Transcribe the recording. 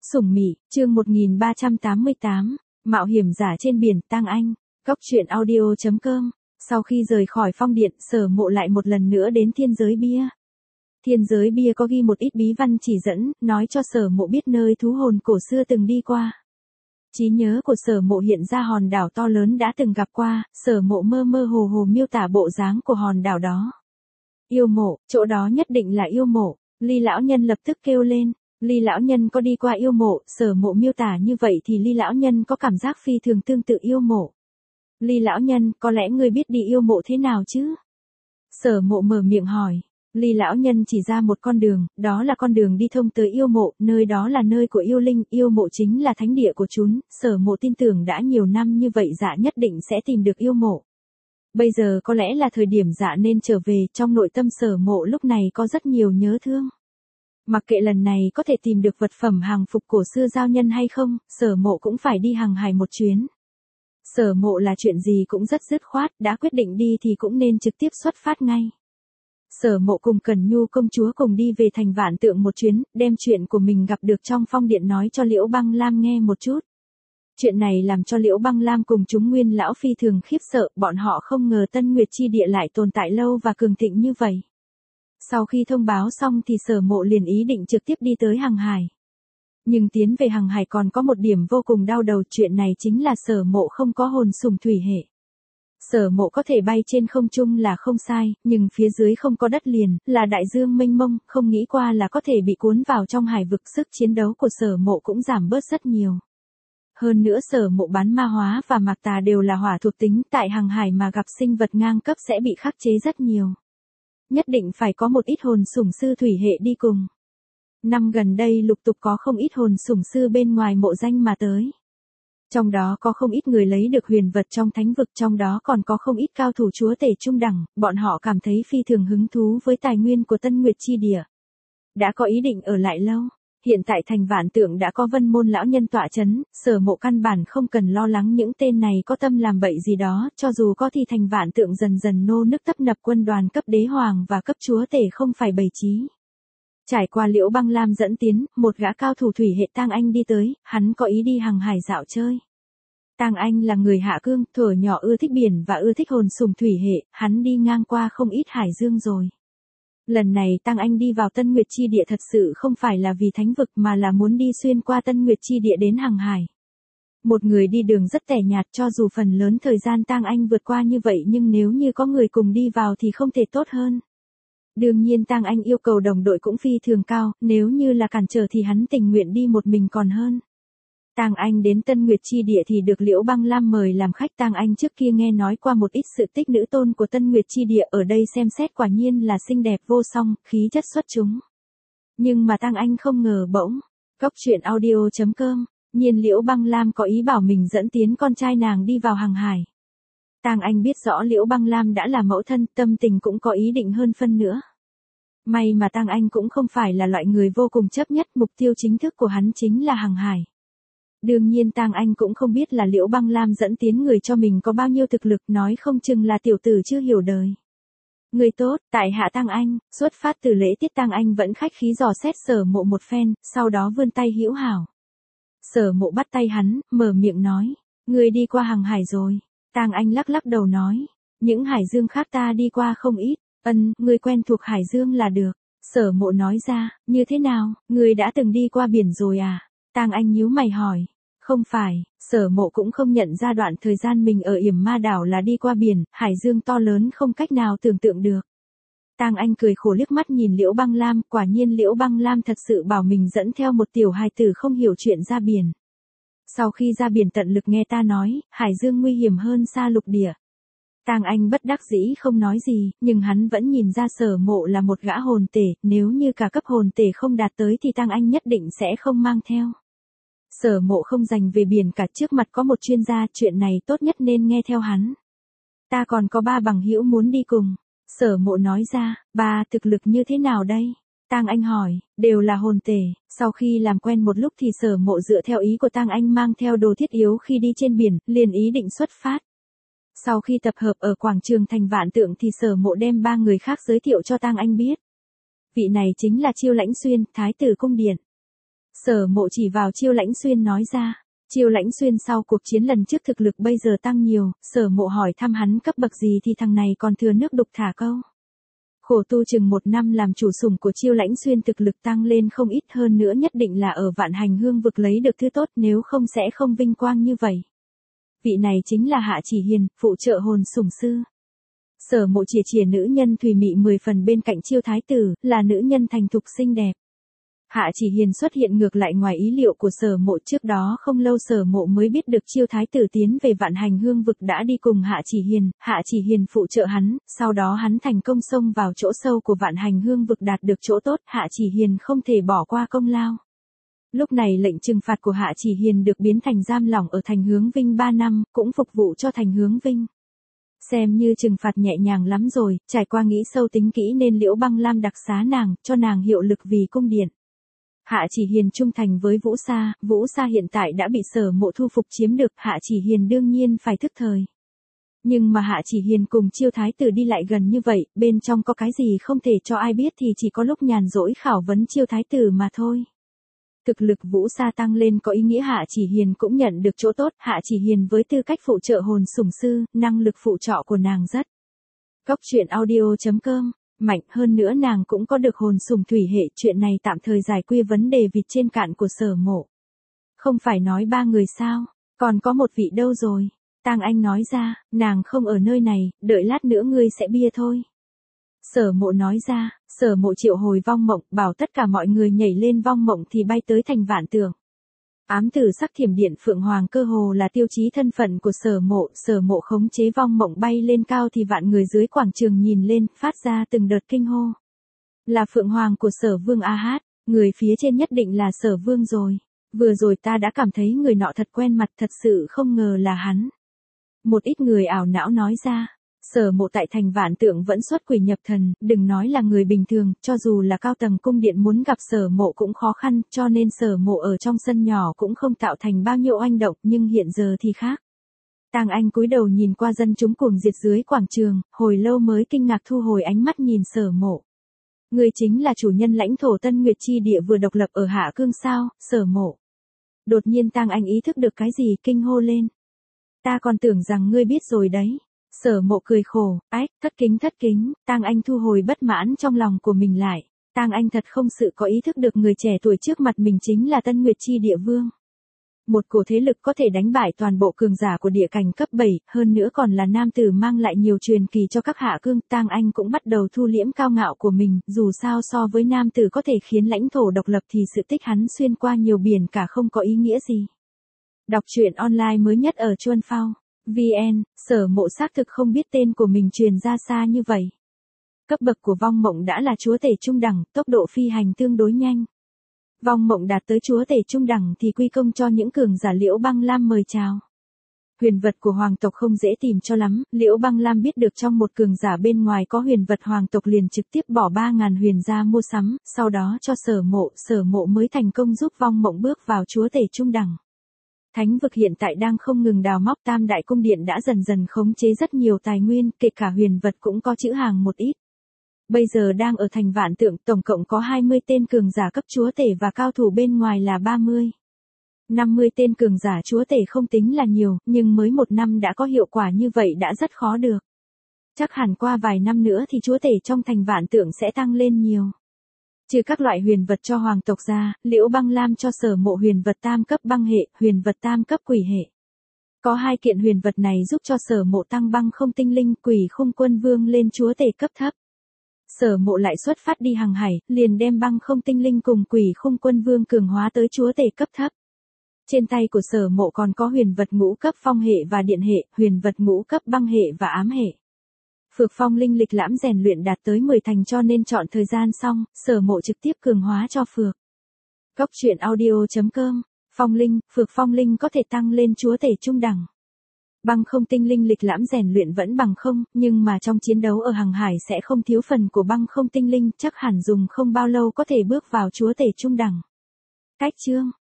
Sủng Mị, chương 1388, Mạo hiểm giả trên biển, Tang Anh, Cốc truyện audio.com. Sau khi rời khỏi phong điện, Sở Mộ lại một lần nữa đến thiên giới bia. Thiên giới bia có ghi một ít bí văn chỉ dẫn, nói cho Sở Mộ biết nơi thú hồn cổ xưa từng đi qua. Trí nhớ của Sở Mộ hiện ra hòn đảo to lớn đã từng gặp qua, Sở Mộ mơ mơ hồ hồ miêu tả bộ dáng của hòn đảo đó. Yêu Mộ, chỗ đó nhất định là Yêu Mộ, Ly lão nhân lập tức kêu lên. Ly lão nhân có đi qua Yêu Mộ, Sở Mộ miêu tả như vậy thì Ly lão nhân có cảm giác phi thường tương tự Yêu Mộ. Ly lão nhân, có lẽ ngươi biết đi Yêu Mộ thế nào chứ? Sở Mộ mở miệng hỏi. Ly lão nhân chỉ ra một con đường, đó là con đường đi thông tới Yêu Mộ, nơi đó là nơi của yêu linh, Yêu Mộ chính là thánh địa của chúng, Sở Mộ tin tưởng đã nhiều năm như vậy dạ nhất định sẽ tìm được Yêu Mộ. Bây giờ có lẽ là thời điểm dạ nên trở về, trong nội tâm Sở Mộ lúc này có rất nhiều nhớ thương. Mặc kệ lần này có thể tìm được vật phẩm hàng phục cổ xưa giao nhân hay không, Sở Mộ cũng phải đi hàng hải một chuyến. Sở Mộ là chuyện gì cũng rất dứt khoát, đã quyết định đi thì cũng nên trực tiếp xuất phát ngay. Sở Mộ cùng Cẩn Nhu công chúa cùng đi về thành Vạn Tượng một chuyến, đem chuyện của mình gặp được trong phong điện nói cho Liễu Băng Lam nghe một chút. Chuyện này làm cho Liễu Băng Lam cùng chúng Nguyên lão phi thường khiếp sợ, bọn họ không ngờ Tân Nguyệt chi địa lại tồn tại lâu và cường thịnh như vậy. Sau khi thông báo xong thì Sở Mộ liền ý định trực tiếp đi tới hàng hải. Nhưng tiến về hàng hải còn có một điểm vô cùng đau đầu, chuyện này chính là Sở Mộ không có hồn sủng thủy hệ. Sở Mộ có thể bay trên không trung là không sai, nhưng phía dưới không có đất liền, là đại dương mênh mông, không nghĩ qua là có thể bị cuốn vào trong hải vực, sức chiến đấu của Sở Mộ cũng giảm bớt rất nhiều. Hơn nữa Sở Mộ bán ma hóa và mạc tà đều là hỏa thuộc tính, tại hàng hải mà gặp sinh vật ngang cấp sẽ bị khắc chế rất nhiều. Nhất định phải có một ít hồn sủng sư thủy hệ đi cùng. Năm gần đây lục tục có không ít hồn sủng sư bên ngoài mộ danh mà tới. Trong đó có không ít người lấy được huyền vật trong thánh vực, trong đó còn có không ít cao thủ chúa tể trung đẳng, bọn họ cảm thấy phi thường hứng thú với tài nguyên của Tân Nguyệt chi địa. Đã có ý định ở lại lâu. Hiện tại thành Vạn Tượng đã có Vân Môn lão nhân tọa chấn, Sở Mộ căn bản không cần lo lắng những tên này có tâm làm bậy gì đó, cho dù có thì thành Vạn Tượng dần dần nô nức tấp nập quân đoàn cấp đế hoàng và cấp chúa tể không phải bày trí. Trải qua Liễu Băng Lam dẫn tiến, một gã cao thủ thủy hệ Tang Anh đi tới, hắn có ý đi hàng hải dạo chơi. Tang Anh là người Hạ Cương, thuở nhỏ ưa thích biển và ưa thích hồn sủng thủy hệ, hắn đi ngang qua không ít hải dương rồi. Lần này Tang Anh đi vào Tân Nguyệt chi địa thật sự không phải là vì thánh vực mà là muốn đi xuyên qua Tân Nguyệt chi địa đến hàng hải. Một người đi đường rất tẻ nhạt, cho dù phần lớn thời gian Tang Anh vượt qua như vậy nhưng nếu như có người cùng đi vào thì không thể tốt hơn. Đương nhiên Tang Anh yêu cầu đồng đội cũng phi thường cao, nếu như là cản trở thì hắn tình nguyện đi một mình còn hơn. Tang Anh đến Tân Nguyệt chi địa thì được Liễu Băng Lam mời làm khách. Tang Anh trước kia nghe nói qua một ít sự tích nữ tôn của Tân Nguyệt chi địa, ở đây xem xét quả nhiên là xinh đẹp vô song, khí chất xuất chúng. Nhưng mà Tang Anh không ngờ bỗng, Cốc truyện audio.com, nhiên Liễu Băng Lam có ý bảo mình dẫn tiến con trai nàng đi vào hàng hải. Tang Anh biết rõ Liễu Băng Lam đã là mẫu thân, tâm tình cũng có ý định hơn phân nữa. May mà Tang Anh cũng không phải là loại người vô cùng chấp nhất, mục tiêu chính thức của hắn chính là hàng hải. Đương nhiên Tang Anh cũng không biết là Liễu Băng Lam dẫn tiến người cho mình có bao nhiêu thực lực, nói không chừng là tiểu tử chưa hiểu đời. Người tốt, tại hạ Tang Anh, xuất phát từ lễ tiết Tang Anh vẫn khách khí dò xét Sở Mộ một phen, sau đó vươn tay hữu hảo. Sở Mộ bắt tay hắn, mở miệng nói, người đi qua hàng hải rồi. Tang Anh lắc lắc đầu nói, những hải dương khác ta đi qua không ít, người quen thuộc hải dương là được. Sở Mộ nói ra, như thế nào, người đã từng đi qua biển rồi à? Tang Anh nhíu mày hỏi. Không phải, Sở Mộ cũng không nhận ra đoạn thời gian mình ở Yểm Ma đảo là đi qua biển, hải dương to lớn không cách nào tưởng tượng được. Tang Anh cười khổ liếc mắt nhìn Liễu Băng Lam, quả nhiên Liễu Băng Lam thật sự bảo mình dẫn theo một tiểu hài tử không hiểu chuyện ra biển. Sau khi ra biển tận lực nghe ta nói, hải dương nguy hiểm hơn xa lục địa. Tang Anh bất đắc dĩ không nói gì, nhưng hắn vẫn nhìn ra Sở Mộ là một gã hồn tể, nếu như cả cấp hồn tể không đạt tới thì Tang Anh nhất định sẽ không mang theo. Sở Mộ không dành về biển cả, trước mặt có một chuyên gia, chuyện này tốt nhất nên nghe theo hắn. Ta còn có 3 bằng hữu muốn đi cùng. Sở Mộ nói ra, 3 thực lực như thế nào đây? Tang Anh hỏi, đều là hồn tể. Sau khi làm quen một lúc thì Sở Mộ dựa theo ý của Tang Anh mang theo đồ thiết yếu khi đi trên biển, liền ý định xuất phát. Sau khi tập hợp ở quảng trường thành Vạn Tượng thì Sở Mộ đem 3 người khác giới thiệu cho Tang Anh biết. Vị này chính là Chiêu Lãnh Xuyên, Thái tử cung điện. Sở Mộ chỉ vào Chiêu Lãnh Xuyên nói ra. Chiêu Lãnh Xuyên sau cuộc chiến lần trước thực lực bây giờ tăng nhiều, Sở Mộ hỏi thăm hắn cấp bậc gì thì thằng này còn thừa nước đục thả câu. Khổ tu chừng 1 năm làm chủ sủng của Chiêu Lãnh Xuyên thực lực tăng lên không ít, hơn nữa nhất định là ở Vạn Hành Hương vực lấy được thứ tốt, nếu không sẽ không vinh quang như vậy. Vị này chính là Hạ Chỉ Hiền, phụ trợ hồn sủng sư. Sở Mộ chìa nữ nhân thùy mị 10 phần bên cạnh Chiêu Thái Tử, là nữ nhân thành thục xinh đẹp. Hạ Chỉ Hiền xuất hiện ngược lại ngoài ý liệu của Sở Mộ, trước đó không lâu Sở Mộ mới biết được Chiêu Thái Tử tiến về Vạn Hành Hương vực đã đi cùng Hạ Chỉ Hiền phụ trợ hắn, sau đó hắn thành công xông vào chỗ sâu của Vạn Hành Hương vực đạt được chỗ tốt, Hạ Chỉ Hiền không thể bỏ qua công lao. Lúc này lệnh trừng phạt của Hạ Chỉ Hiền được biến thành giam lỏng ở Thành Hướng Vinh 3 năm, cũng phục vụ cho Thành Hướng Vinh. Xem như trừng phạt nhẹ nhàng lắm rồi, trải qua nghĩ sâu tính kỹ nên Liễu Băng Lam đặc xá nàng, cho nàng hiệu lực vì cung điện. Hạ Chỉ Hiền trung thành với Vũ Sa hiện tại đã bị Sở Mộ thu phục chiếm được, Hạ Chỉ Hiền đương nhiên phải thức thời. Nhưng mà Hạ Chỉ Hiền cùng Chiêu Thái Tử đi lại gần như vậy, bên trong có cái gì không thể cho ai biết thì chỉ có lúc nhàn rỗi khảo vấn Chiêu Thái Tử mà thôi. Thực lực Vũ Sa tăng lên có ý nghĩa Hạ Chỉ Hiền cũng nhận được chỗ tốt, Hạ Chỉ Hiền với tư cách phụ trợ hồn sủng sư, năng lực phụ trọ của nàng rất. Goctruyện.audio.com mạnh, hơn nữa nàng cũng có được hồn sủng thủy hệ, chuyện này tạm thời giải quyết vấn đề vịt trên cạn của Sở Mộ. Không phải nói 3 người sao, còn có một vị đâu rồi? Tang Anh nói ra, nàng không ở nơi này, đợi lát nữa ngươi sẽ bia thôi. Sở Mộ nói ra, Sở Mộ triệu hồi vong mộng, bảo tất cả mọi người nhảy lên vong mộng thì bay tới thành Vạn Tượng. Ám tử sắc thiểm điện phượng hoàng cơ hồ là tiêu chí thân phận của Sở Mộ khống chế vong mộng bay lên cao thì vạn người dưới quảng trường nhìn lên, phát ra từng đợt kinh hô. Là phượng hoàng của Sở Vương A Hát, người phía trên nhất định là Sở Vương rồi. Vừa rồi ta đã cảm thấy người nọ thật quen mặt, thật sự không ngờ là hắn. Một ít người ảo não nói ra. Sở Mộ tại thành Vạn Tượng vẫn xuất quỷ nhập thần, đừng nói là người bình thường, cho dù là cao tầng cung điện muốn gặp Sở Mộ cũng khó khăn, cho nên Sở Mộ ở trong sân nhỏ cũng không tạo thành bao nhiêu oanh động, nhưng hiện giờ thì khác. Tang Anh cúi đầu nhìn qua dân chúng cuồng diệt dưới quảng trường, hồi lâu mới kinh ngạc thu hồi ánh mắt nhìn Sở Mộ. Người chính là chủ nhân lãnh thổ Tân Nguyệt Chi địa vừa độc lập ở Hạ Cương sao, Sở Mộ. Đột nhiên Tang Anh ý thức được cái gì, kinh hô lên. Ta còn tưởng rằng ngươi biết rồi đấy. Sở Mộ cười khổ, ách, thất kính, Tang Anh thu hồi bất mãn trong lòng của mình lại. Tang Anh thật không sự có ý thức được người trẻ tuổi trước mặt mình chính là Tân Nguyệt Chi địa vương. Một cổ thế lực có thể đánh bại toàn bộ cường giả của địa cảnh cấp 7, hơn nữa còn là nam tử mang lại nhiều truyền kỳ cho các Hạ Cương. Tang Anh cũng bắt đầu thu liễm cao ngạo của mình, dù sao so với nam tử có thể khiến lãnh thổ độc lập thì sự tích hắn xuyên qua nhiều biển cả không có ý nghĩa gì. Đọc truyện online mới nhất ở Chuan Phao VN, Sở Mộ xác thực không biết tên của mình truyền ra xa như vậy. Cấp bậc của vong mộng đã là chúa tể trung đẳng, tốc độ phi hành tương đối nhanh. Vong mộng đạt tới chúa tể trung đẳng thì quy công cho những cường giả Liễu Băng Lam mời chào. Huyền vật của hoàng tộc không dễ tìm cho lắm, Liễu Băng Lam biết được trong một cường giả bên ngoài có huyền vật hoàng tộc liền trực tiếp bỏ 3.000 huyền ra mua sắm, sau đó cho Sở Mộ mới thành công giúp vong mộng bước vào chúa tể trung đẳng. Thánh vực hiện tại đang không ngừng đào móc, Tam Đại Cung Điện đã dần dần khống chế rất nhiều tài nguyên, kể cả huyền vật cũng có trữ hàng một ít. Bây giờ đang ở thành Vạn Tượng, tổng cộng có 20 tên cường giả cấp chúa tể và cao thủ bên ngoài là 30. 50 tên cường giả chúa tể không tính là nhiều, nhưng mới 1 năm đã có hiệu quả như vậy đã rất khó được. Chắc hẳn qua vài năm nữa thì chúa tể trong thành Vạn Tượng sẽ tăng lên nhiều. Trừ các loại huyền vật cho hoàng tộc ra, Liễu Băng Lam cho Sở Mộ huyền vật tam cấp băng hệ, huyền vật tam cấp quỷ hệ. Có 2 kiện huyền vật này giúp cho Sở Mộ tăng băng không tinh linh quỷ khung quân vương lên chúa tể cấp thấp. Sở Mộ lại xuất phát đi hàng hải, liền đem băng không tinh linh cùng quỷ khung quân vương cường hóa tới chúa tể cấp thấp. Trên tay của Sở Mộ còn có huyền vật ngũ cấp phong hệ và điện hệ, huyền vật ngũ cấp băng hệ và ám hệ. Phược phong linh lịch lãm rèn luyện đạt tới 10 thành cho nên chọn thời gian xong, Sở Mộ trực tiếp cường hóa cho Phược. Goctruyện.audio.com Phược phong linh có thể tăng lên chúa tể trung đẳng. Băng không tinh linh lịch lãm rèn luyện vẫn bằng không, nhưng mà trong chiến đấu ở hàng hải sẽ không thiếu phần của băng không tinh linh, chắc hẳn dùng không bao lâu có thể bước vào chúa tể trung đẳng. Cách chương